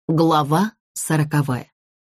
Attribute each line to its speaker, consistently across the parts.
Speaker 1: Глава 40.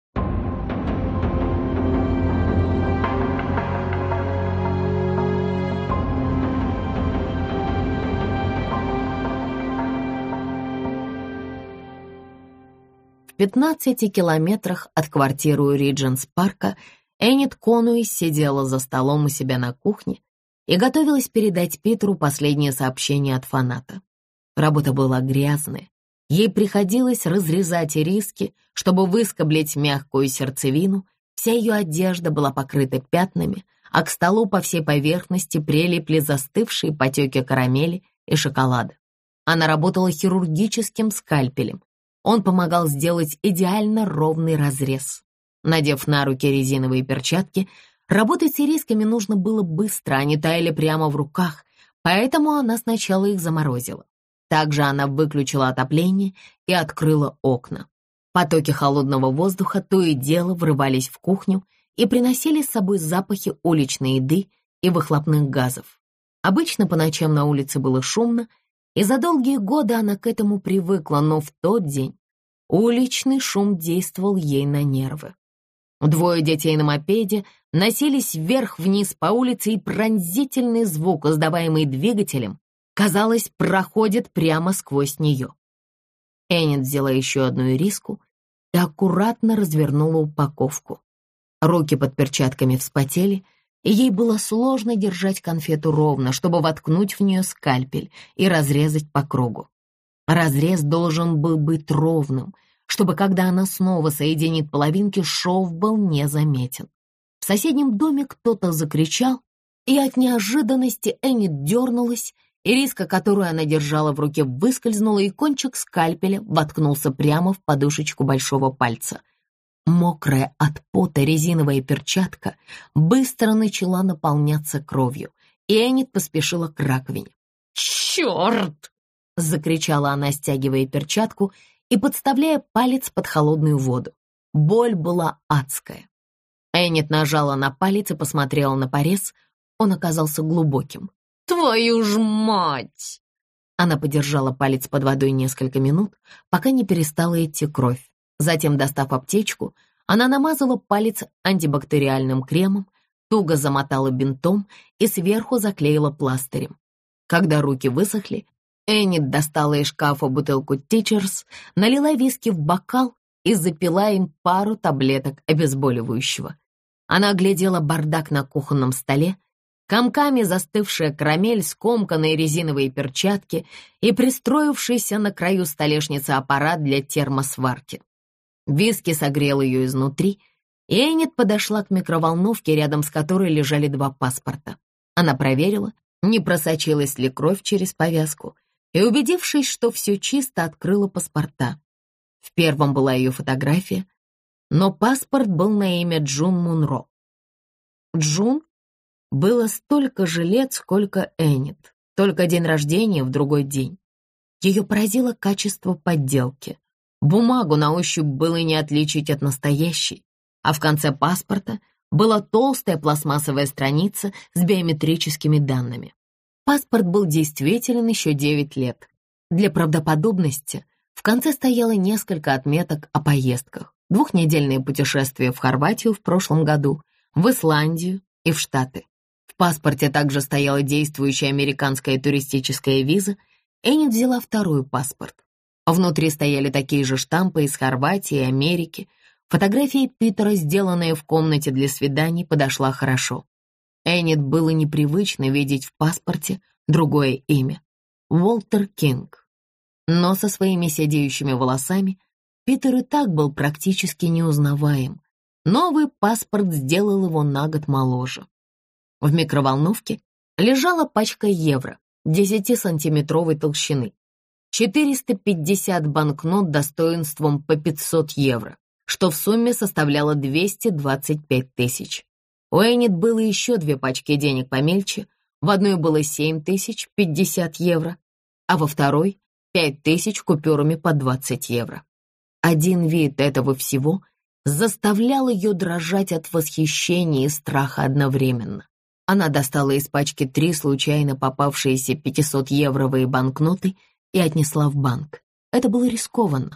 Speaker 1: В 15 километрах от квартиры у Ридженс-парка Энит Конуэй сидела за столом у себя на кухне и готовилась передать Питеру последнее сообщение от фаната. Работа была грязная. Ей приходилось разрезать ириски, чтобы выскоблить мягкую сердцевину. Вся ее одежда была покрыта пятнами, а к столу по всей поверхности прилипли застывшие потеки карамели и шоколада. Она работала хирургическим скальпелем. Он помогал сделать идеально ровный разрез. Надев на руки резиновые перчатки, работать с ирисками нужно было быстро, они таяли прямо в руках, поэтому она сначала их заморозила. Также она выключила отопление и открыла окна. Потоки холодного воздуха то и дело врывались в кухню и приносили с собой запахи уличной еды и выхлопных газов. Обычно по ночам на улице было шумно, и за долгие годы она к этому привыкла, но в тот день уличный шум действовал ей на нервы. Двое детей на мопеде носились вверх-вниз по улице, и пронзительный звук, издаваемый двигателем, казалось, проходит прямо сквозь нее. Энит взяла еще одну ириску и аккуратно развернула упаковку. Руки под перчатками вспотели, и ей было сложно держать конфету ровно, чтобы воткнуть в нее скальпель и разрезать по кругу. Разрез должен был быть ровным, чтобы, когда она снова соединит половинки, шов был незаметен. В соседнем доме кто-то закричал, и от неожиданности Энит дернулась. Ириска, которую она держала в руке, выскользнула, и кончик скальпеля воткнулся прямо в подушечку большого пальца. Мокрая от пота резиновая перчатка быстро начала наполняться кровью, и Энит поспешила к раковине. «Черт!» — закричала она, стягивая перчатку и подставляя палец под холодную воду. Боль была адская. Энит нажала на палец и посмотрела на порез. Он оказался глубоким. «Твою ж мать!» Она подержала палец под водой несколько минут, пока не перестала идти кровь. Затем, достав аптечку, она намазала палец антибактериальным кремом, туго замотала бинтом и сверху заклеила пластырем. Когда руки высохли, Энит достала из шкафа бутылку Teachers, налила виски в бокал и запила им пару таблеток обезболивающего. Она оглядела бардак на кухонном столе, комками застывшая карамель, скомканные резиновые перчатки и пристроившийся на краю столешницы аппарат для термосварки. Виски согрел ее изнутри, и Энит подошла к микроволновке, рядом с которой лежали два паспорта. Она проверила, не просочилась ли кровь через повязку, и, убедившись, что все чисто, открыла паспорта. В первом была ее фотография, но паспорт был на имя Джун Мунро. Джун было столько же лет, сколько Энит, только день рождения в другой день. Ее поразило качество подделки. Бумагу на ощупь было не отличить от настоящей, а в конце паспорта была толстая пластмассовая страница с биометрическими данными. Паспорт был действителен еще 9 лет. Для правдоподобности в конце стояло несколько отметок о поездках: двухнедельное путешествие в Хорватию в прошлом году, в Исландию и в Штаты. В паспорте также стояла действующая американская туристическая виза. Энит взяла второй паспорт. Внутри стояли такие же штампы из Хорватии и Америки. Фотография Питера, сделанная в комнате для свиданий, подошла хорошо. Энит было непривычно видеть в паспорте другое имя — Уолтер Кинг. Но со своими седеющими волосами Питер и так был практически неузнаваем. Новый паспорт сделал его на год моложе. В микроволновке лежала пачка евро 10-сантиметровой толщины, 450 банкнот достоинством по 500 евро, что в сумме составляло 225 тысяч. У Энит было еще две пачки денег помельче, в одной было 7 тысяч 50 евро, а во второй 5 тысяч купюрами по 20 евро. Один вид этого всего заставлял ее дрожать от восхищения и страха одновременно. Она достала из пачки 3 случайно попавшиеся 500-евровые банкноты и отнесла в банк. Это было рискованно,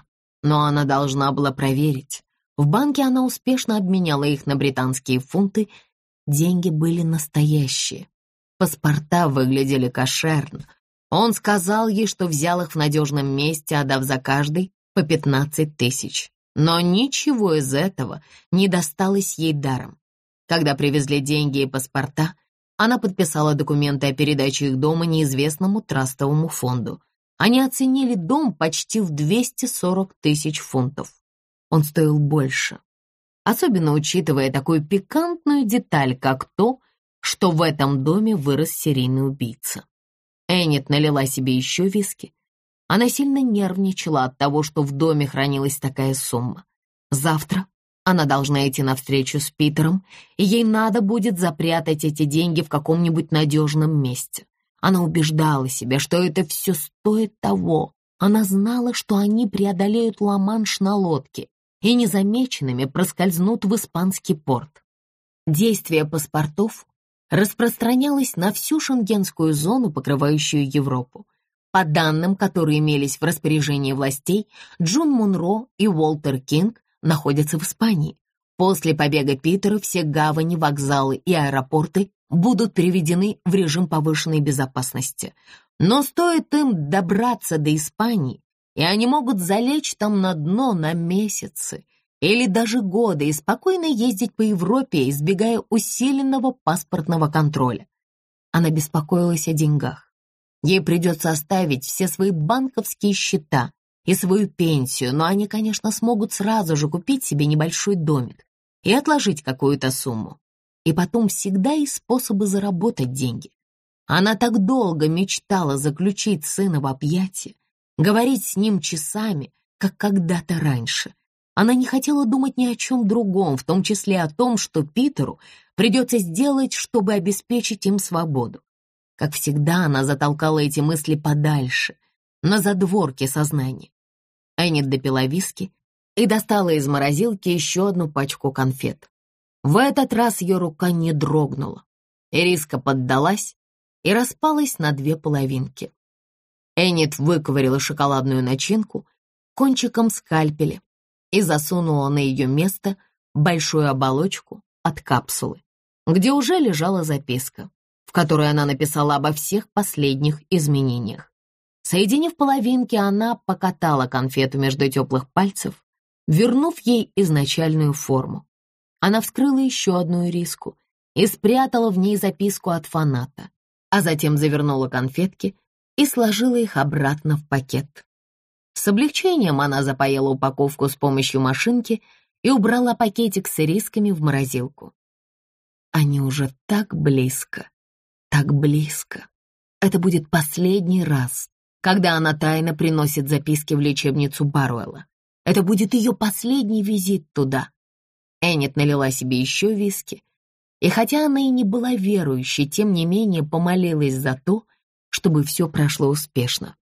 Speaker 1: Но она должна была проверить. В банке она успешно обменяла их на британские фунты. Деньги были настоящие. Паспорта выглядели кошерно. Он сказал ей, что взял их в надежном месте, отдав за каждый по 15 тысяч. Но ничего из этого не досталось ей даром. Когда привезли деньги и паспорта, она подписала документы о передаче их дома неизвестному трастовому фонду. Они оценили дом почти в 240 тысяч фунтов. Он стоил больше, особенно учитывая такую пикантную деталь, как то, что в этом доме вырос серийный убийца. Эннет налила себе еще виски. Она сильно нервничала от того, что в доме хранилась такая сумма. Завтра она должна идти на встречу с Питером, и ей надо будет запрятать эти деньги в каком-нибудь надежном месте. Она убеждала себя, что это все стоит того. Она знала, что они преодолеют Ла-Манш на лодке и незамеченными проскользнут в испанский порт. Действие паспортов распространялось на всю шенгенскую зону, покрывающую Европу. По данным, которые имелись в распоряжении властей, Джун Мунро и Уолтер Кинг находятся в Испании. После побега Питера все гавани, вокзалы и аэропорты будут переведены в режим повышенной безопасности. Но стоит им добраться до Испании, и они могут залечь там на дно на месяцы или даже годы и спокойно ездить по Европе, избегая усиленного паспортного контроля. Она беспокоилась о деньгах. Ей придется оставить все свои банковские счета и свою пенсию, но они, конечно, смогут сразу же купить себе небольшой домик и отложить какую-то сумму. И потом всегда есть способы заработать деньги. Она так долго мечтала заключить сына в объятия, говорить с ним часами, как когда-то раньше. Она не хотела думать ни о чем другом, в том числе о том, что Питеру придется сделать, чтобы обеспечить им свободу. Как всегда, она затолкала эти мысли подальше, на задворки сознания. Эннет допила виски и достала из морозилки еще одну пачку конфет. В этот раз ее рука не дрогнула. Ириска поддалась и распалась на две половинки. Эннет выковыряла шоколадную начинку кончиком скальпеля и засунула на ее место большую оболочку от капсулы, где уже лежала записка, в которой она написала обо всех последних изменениях. Соединив половинки, она покатала конфету между теплых пальцев, вернув ей изначальную форму. Она вскрыла еще одну ириску и спрятала в ней записку от фаната, а затем завернула конфетки и сложила их обратно в пакет. С облегчением она запаяла упаковку с помощью машинки и убрала пакетик с ирисками в морозилку. Они уже так близко, так близко. Это будет последний раз, когда она тайно приносит записки в лечебницу Баруэлла. Это будет ее последний визит туда. Эннет налила себе еще виски, и хотя она и не была верующей, тем не менее помолилась за то, чтобы все прошло успешно.